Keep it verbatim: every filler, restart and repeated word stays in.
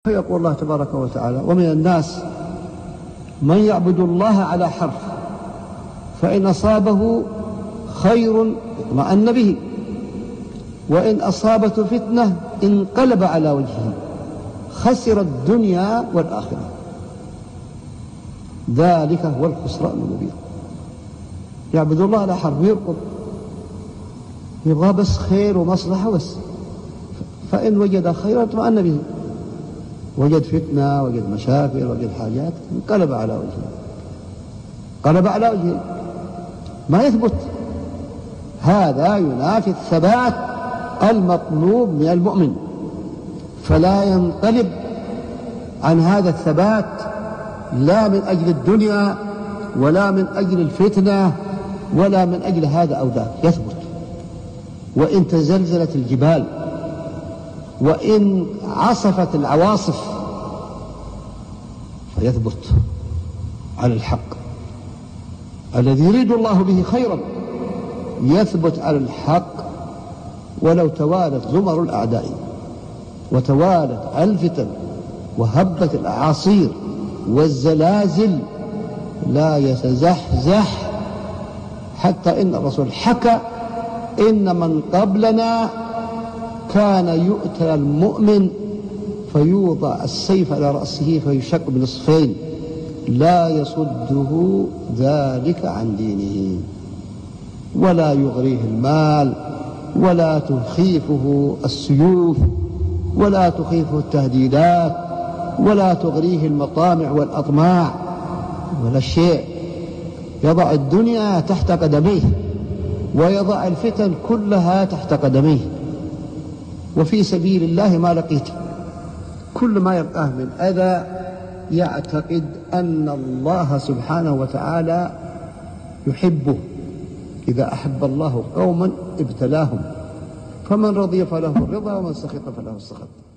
يقول الله تبارك وتعالى: ومن الناس من يعبد الله على حرف فإن أصابه خير اطمأن به وإن أصابته فتنة انقلب على وجهه خسر الدنيا والآخرة. ذلك هو الخسران المبين. يعبد الله على حرف، يرقب، يبغى بس خير ومصلحة بس، فإن وجد خيرا اطمأن به، وجد فتنة، وجد مشاكل، وجد حاجات، انقلب على وجهه، قلب على وجهه، ما يثبت. هذا ينافي الثبات المطلوب من المؤمن، فلا ينقلب عن هذا الثبات لا من أجل الدنيا ولا من أجل الفتنة ولا من أجل هذا أو ذاك، يثبت. وإن تزلزلت الجبال وإن عصفت العواصف فيثبت على الحق الذي يريد الله به خيرا، يثبت على الحق ولو توالت زمر الأعداء وتوالت الفتن وهبت الأعاصير والزلازل لا يتزحزح. حتى إن الرسول حكى إن من قبلنا كان يؤتى المؤمن فيوضع السيف على رأسه فيشق بنصفين لا يصده ذلك عن دينه، ولا يغريه المال ولا تخيفه السيوف ولا تخيفه التهديدات ولا تغريه المطامع والأطماع ولا شيء. يضع الدنيا تحت قدميه ويضع الفتن كلها تحت قدميه، وفي سبيل الله ما لقيت. كل ما يلقاه من أذى يعتقد أن الله سبحانه وتعالى يحبه. إذا أحب الله قوما ابتلاهم، فمن رضي فله الرضا ومن سخط فله السخط.